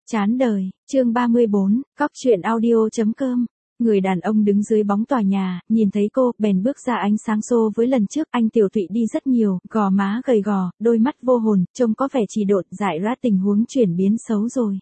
Chán đời, chương 34, cóc truyện audio.com. Người đàn ông đứng dưới bóng tòa nhà, nhìn thấy cô, bèn bước ra ánh sáng xô với lần trước. Anh tiểu tụy đi rất nhiều, gò má gầy gò, đôi mắt vô hồn, trông có vẻ trì độn, dại ra tình huống chuyển biến xấu rồi.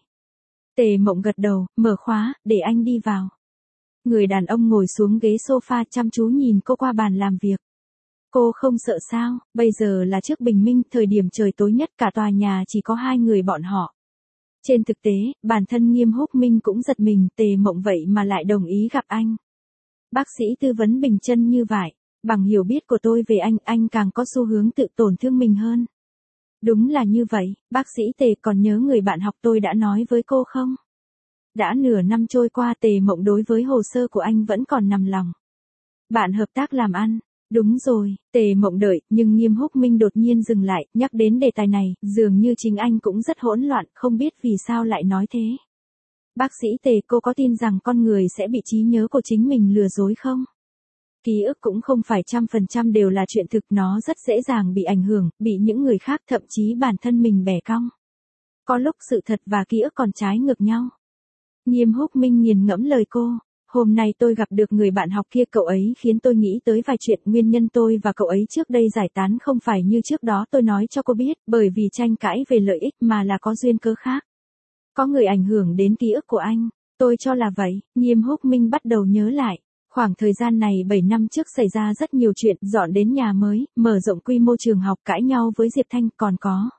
Tề Mộng gật đầu, mở khóa, để anh đi vào. Người đàn ông ngồi xuống ghế sofa chăm chú nhìn cô qua bàn làm việc. Cô không sợ sao, bây giờ là trước bình minh, thời điểm trời tối nhất, cả tòa nhà chỉ có hai người bọn họ. Trên thực tế, bản thân Nghiêm Húc Minh cũng giật mình, Tề Mộng vậy mà lại đồng ý gặp anh. Bác sĩ tư vấn bình chân như vậy, bằng hiểu biết của tôi về anh càng có xu hướng tự tổn thương mình hơn. Đúng là như vậy, bác sĩ Tề, còn nhớ người bạn học tôi đã nói với cô không? Đã nửa năm trôi qua, Tề Mộng đối với hồ sơ của anh vẫn còn nằm lòng. Bạn hợp tác làm ăn. Đúng rồi, Tề Mộng đợi, nhưng Nghiêm Húc Minh đột nhiên dừng lại, nhắc đến đề tài này, dường như chính anh cũng rất hỗn loạn, không biết vì sao lại nói thế. Bác sĩ Tề, cô có tin rằng con người sẽ bị trí nhớ của chính mình lừa dối không? Ký ức cũng không phải 100% đều là chuyện thực, nó rất dễ dàng bị ảnh hưởng, bị những người khác, thậm chí bản thân mình bẻ cong. Có lúc sự thật và ký ức còn trái ngược nhau. Nghiêm Húc Minh nghiền ngẫm lời cô. Hôm nay tôi gặp được người bạn học kia, cậu ấy khiến tôi nghĩ tới vài chuyện. Nguyên nhân tôi và cậu ấy trước đây giải tán không phải như trước đó tôi nói cho cô biết, bởi vì tranh cãi về lợi ích, mà là có duyên cớ khác. Có người ảnh hưởng đến ký ức của anh. Tôi cho là vậy. Nghiêm Húc Minh bắt đầu nhớ lại. Khoảng thời gian này 7 năm trước xảy ra rất nhiều chuyện, dọn đến nhà mới, mở rộng quy mô trường học, cãi nhau với Diệp Thanh, còn có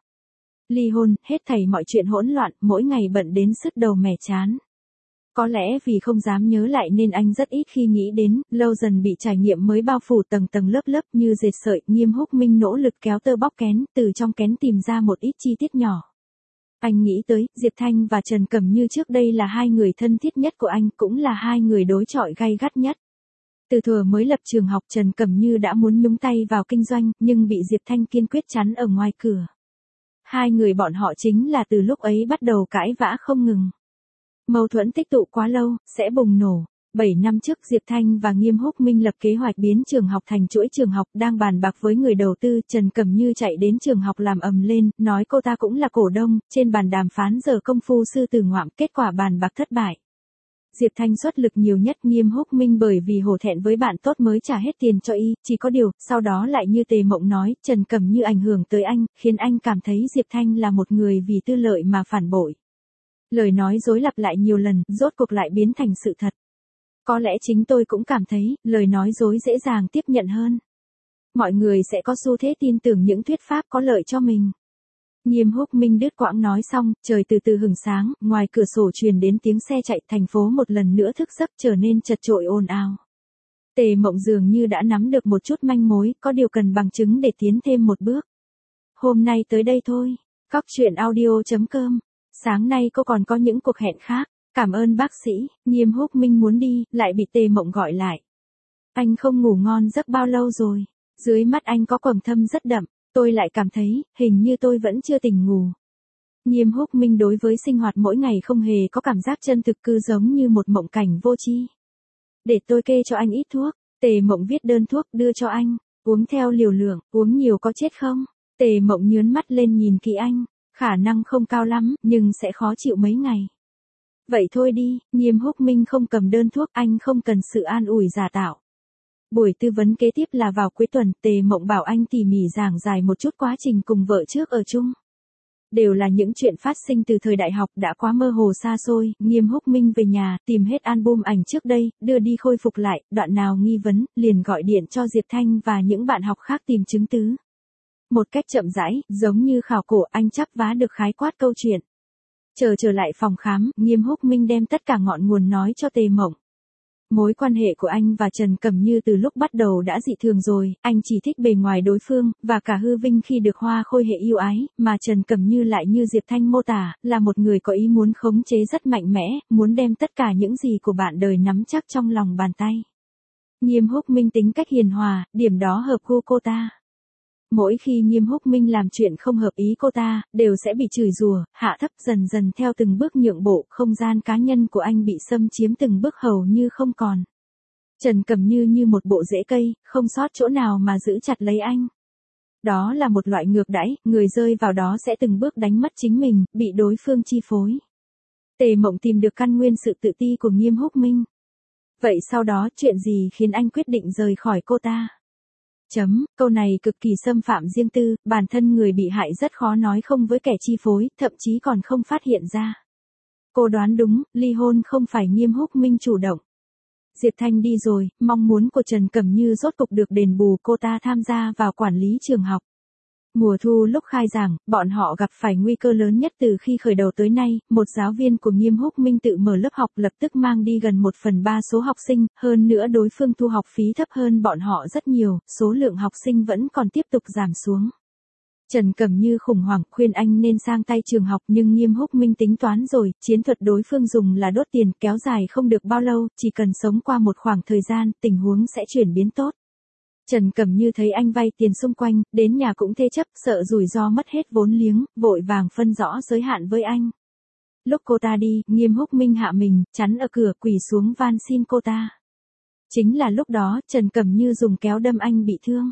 ly hôn, hết thảy mọi chuyện hỗn loạn, mỗi ngày bận đến sứt đầu mẻ chán. Có lẽ vì không dám nhớ lại nên anh rất ít khi nghĩ đến, lâu dần bị trải nghiệm mới bao phủ tầng tầng lớp lớp như dệt sợi. Nghiêm Húc Minh nỗ lực kéo tơ bóc kén, từ trong kén tìm ra một ít chi tiết nhỏ. Anh nghĩ tới, Diệp Thanh và Trần Cẩm Như trước đây là hai người thân thiết nhất của anh, cũng là hai người đối chọi gay gắt nhất. Từ thuở mới lập trường học, Trần Cẩm Như đã muốn nhúng tay vào kinh doanh, nhưng bị Diệp Thanh kiên quyết chắn ở ngoài cửa. Hai người bọn họ chính là từ lúc ấy bắt đầu cãi vã không ngừng. Mâu thuẫn tích tụ quá lâu, sẽ bùng nổ. 7 năm trước, Diệp Thanh và Nghiêm Húc Minh lập kế hoạch biến trường học thành chuỗi trường học, đang bàn bạc với người đầu tư. Trần Cẩm Như chạy đến trường học làm ầm lên, nói cô ta cũng là cổ đông. Trên bàn đàm phán giờ công phu sư tử ngoạm, kết quả bàn bạc thất bại. Diệp Thanh xuất lực nhiều nhất, Nghiêm Húc Minh bởi vì hổ thẹn với bạn tốt mới trả hết tiền cho y, chỉ có điều, sau đó lại như Tề Mộng nói, Trần Cẩm Như ảnh hưởng tới anh, khiến anh cảm thấy Diệp Thanh là một người vì tư lợi mà phản bội. Lời nói dối lặp lại nhiều lần, rốt cuộc lại biến thành sự thật. Có lẽ chính tôi cũng cảm thấy, lời nói dối dễ dàng tiếp nhận hơn. Mọi người sẽ có xu thế tin tưởng những thuyết pháp có lợi cho mình. Nghiêm Húc Minh đứt quãng nói xong, trời từ từ hửng sáng, ngoài cửa sổ truyền đến tiếng xe chạy, thành phố một lần nữa thức giấc, trở nên chật chội ồn ào. Tề Mộng dường như đã nắm được một chút manh mối, có điều cần bằng chứng để tiến thêm một bước. Hôm nay tới đây thôi. Cóc truyện audio.com. Sáng nay cô còn có những cuộc hẹn khác. Cảm ơn bác sĩ. Nghiêm Húc Minh muốn đi, lại bị Tề Mộng gọi lại. Anh không ngủ ngon giấc bao lâu rồi? Dưới mắt anh có quầng thâm rất đậm. Tôi lại cảm thấy, hình như tôi vẫn chưa tỉnh ngủ. Nghiêm Húc Minh đối với sinh hoạt mỗi ngày không hề có cảm giác chân thực, cứ giống như một mộng cảnh vô tri. Để tôi kê cho anh ít thuốc. Tề Mộng viết đơn thuốc đưa cho anh. Uống theo liều lượng, uống nhiều có chết không? Tề Mộng nhướng mắt lên nhìn kỹ anh. Khả năng không cao lắm, nhưng sẽ khó chịu mấy ngày. Vậy thôi đi. Nghiêm Húc Minh không cầm đơn thuốc, anh không cần sự an ủi giả tạo. Buổi tư vấn kế tiếp là vào cuối tuần, Tề Mộng bảo anh tỉ mỉ giảng giải một chút quá trình cùng vợ trước ở chung. Đều là những chuyện phát sinh từ thời đại học, đã quá mơ hồ xa xôi. Nghiêm Húc Minh về nhà, tìm hết album ảnh trước đây, đưa đi khôi phục lại, đoạn nào nghi vấn, liền gọi điện cho Diệp Thanh và những bạn học khác tìm chứng cứ. Một cách chậm rãi, giống như khảo cổ, anh chắp vá được khái quát câu chuyện. Trở lại phòng khám, Nghiêm Húc Minh đem tất cả ngọn nguồn nói cho Tề Mộng. Mối quan hệ của anh và Trần Cẩm Như từ lúc bắt đầu đã dị thường rồi, anh chỉ thích bề ngoài đối phương, và cả hư vinh khi được hoa khôi hệ yêu ái, mà Trần Cẩm Như lại như Diệp Thanh mô tả, là một người có ý muốn khống chế rất mạnh mẽ, muốn đem tất cả những gì của bạn đời nắm chắc trong lòng bàn tay. Nghiêm Húc Minh tính cách hiền hòa, điểm đó hợp gu cô ta. Mỗi khi Nghiêm Húc Minh làm chuyện không hợp ý cô ta, đều sẽ bị chửi rủa, hạ thấp, dần dần theo từng bước nhượng bộ, không gian cá nhân của anh bị xâm chiếm từng bước hầu như không còn. Trần Cẩm Như như một bộ rễ cây, không sót chỗ nào mà giữ chặt lấy anh. Đó là một loại ngược đãi, người rơi vào đó sẽ từng bước đánh mất chính mình, bị đối phương chi phối. Tề Mộng tìm được căn nguyên sự tự ti của Nghiêm Húc Minh. Vậy sau đó chuyện gì khiến anh quyết định rời khỏi cô ta? Câu này cực kỳ xâm phạm riêng tư, bản thân người bị hại rất khó nói không với kẻ chi phối, thậm chí còn không phát hiện ra. Cô đoán đúng, ly hôn không phải Nghiêm Húc Minh chủ động. Diệp Thanh đi rồi, mong muốn của Trần Cẩm Như rốt cục được đền bù, cô ta tham gia vào quản lý trường học. Mùa thu lúc khai giảng, bọn họ gặp phải nguy cơ lớn nhất từ khi khởi đầu tới nay, một giáo viên của Nghiêm Húc Minh tự mở lớp học lập tức mang đi gần 1/3 số học sinh, hơn nữa đối phương thu học phí thấp hơn bọn họ rất nhiều, số lượng học sinh vẫn còn tiếp tục giảm xuống. Trần Cẩm Như khủng hoảng khuyên anh nên sang tay trường học, nhưng Nghiêm Húc Minh tính toán rồi, chiến thuật đối phương dùng là đốt tiền, kéo dài không được bao lâu, chỉ cần sống qua một khoảng thời gian, tình huống sẽ chuyển biến tốt. Trần Cẩm Như thấy anh vay tiền xung quanh, đến nhà cũng thế chấp, sợ rủi ro mất hết vốn liếng, vội vàng phân rõ giới hạn với anh. Lúc cô ta đi, Nghiêm Húc Minh hạ mình, chắn ở cửa, quỳ xuống van xin cô ta. Chính là lúc đó, Trần Cẩm Như dùng kéo đâm anh bị thương.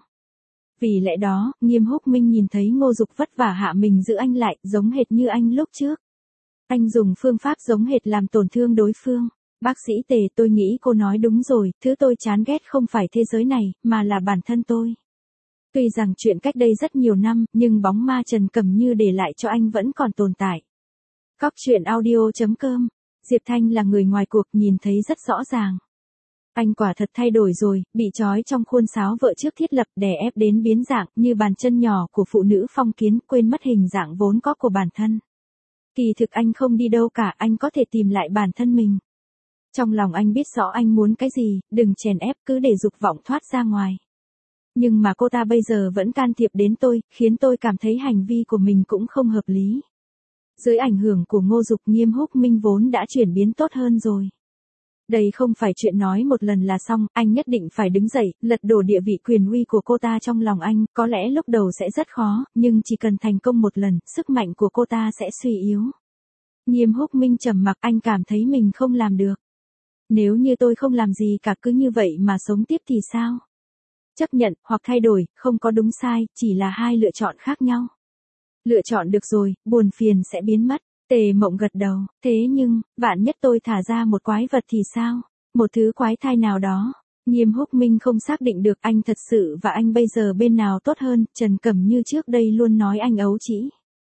Vì lẽ đó, Nghiêm Húc Minh nhìn thấy Ngô Dục vất vả hạ mình giữ anh lại, giống hệt như anh lúc trước. Anh dùng phương pháp giống hệt làm tổn thương đối phương. Bác sĩ Tề, tôi nghĩ cô nói đúng rồi, thứ tôi chán ghét không phải thế giới này, mà là bản thân tôi. Tuy rằng chuyện cách đây rất nhiều năm, nhưng bóng ma Trần Cẩm Như để lại cho anh vẫn còn tồn tại. Cóc truyện audio.com. Diệp Thanh là người ngoài cuộc, nhìn thấy rất rõ ràng. Anh quả thật thay đổi rồi, bị trói trong khuôn sáo vợ trước thiết lập, đè ép đến biến dạng, như bàn chân nhỏ của phụ nữ phong kiến, quên mất hình dạng vốn có của bản thân. Kỳ thực anh không đi đâu cả, anh có thể tìm lại bản thân mình. Trong lòng anh biết rõ anh muốn cái gì, đừng chèn ép, cứ để dục vọng thoát ra ngoài. Nhưng mà cô ta bây giờ vẫn can thiệp đến tôi, khiến tôi cảm thấy hành vi của mình cũng không hợp lý. Dưới ảnh hưởng của Ngô Dục, Nghiêm Húc Minh vốn đã chuyển biến tốt hơn rồi. Đây không phải chuyện nói một lần là xong, anh nhất định phải đứng dậy, lật đổ địa vị quyền uy của cô ta trong lòng anh, có lẽ lúc đầu sẽ rất khó, nhưng chỉ cần thành công một lần, sức mạnh của cô ta sẽ suy yếu. Nghiêm Húc Minh trầm mặc, anh cảm thấy mình không làm được. Nếu như tôi không làm gì cả, cứ như vậy mà sống tiếp thì sao? Chấp nhận, hoặc thay đổi, không có đúng sai, chỉ là hai lựa chọn khác nhau. Lựa chọn được rồi, buồn phiền sẽ biến mất. Tề Mộng gật đầu, thế nhưng, vạn nhất tôi thả ra một quái vật thì sao? Một thứ quái thai nào đó. Nghiêm Húc Minh không xác định được anh thật sự và anh bây giờ bên nào tốt hơn, Trần Cẩm Như trước đây luôn nói anh ấu trĩ.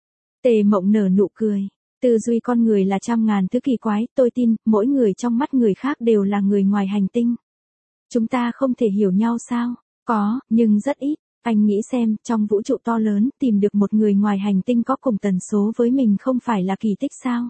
Tề Mộng nở nụ cười. Tư duy con người là trăm ngàn thứ kỳ quái, tôi tin, mỗi người trong mắt người khác đều là người ngoài hành tinh. Chúng ta không thể hiểu nhau sao? Có, nhưng rất ít. Anh nghĩ xem, trong vũ trụ to lớn, tìm được một người ngoài hành tinh có cùng tần số với mình không phải là kỳ tích sao?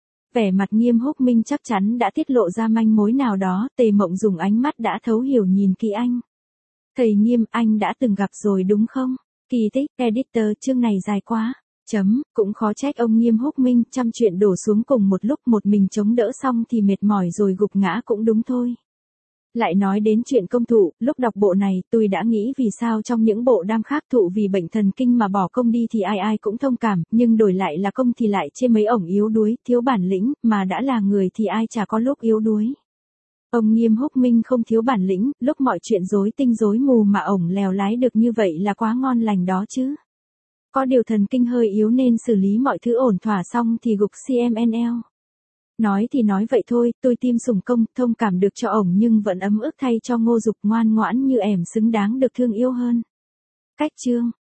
Vẻ mặt Nghiêm Húc Minh chắc chắn đã tiết lộ ra manh mối nào đó, Tề Mộng dùng ánh mắt đã thấu hiểu nhìn kỹ anh. Thầy Nghiêm, anh đã từng gặp rồi đúng không? Kỳ tích, editor, chương này dài quá. Cũng khó trách ông Nghiêm Húc Minh, trăm chuyện đổ xuống cùng một lúc, một mình chống đỡ xong thì mệt mỏi rồi gục ngã cũng đúng thôi. Lại nói đến chuyện công thụ, lúc đọc bộ này, tôi đã nghĩ vì sao trong những bộ đam khác thụ vì bệnh thần kinh mà bỏ công đi thì ai ai cũng thông cảm, nhưng đổi lại là công thì lại chê mấy ổng yếu đuối, thiếu bản lĩnh, mà đã là người thì ai chả có lúc yếu đuối. Ông Nghiêm Húc Minh không thiếu bản lĩnh, lúc mọi chuyện rối tinh rối mù mà ổng lèo lái được như vậy là quá ngon lành đó chứ. Có điều thần kinh hơi yếu nên xử lý mọi thứ ổn thỏa xong thì gục CMNL. Nói thì nói vậy thôi, tôi tim sủng công, thông cảm được cho ổng nhưng vẫn ấm ức thay cho Ngô Dục, ngoan ngoãn như ẻm xứng đáng được thương yêu hơn. Cách chương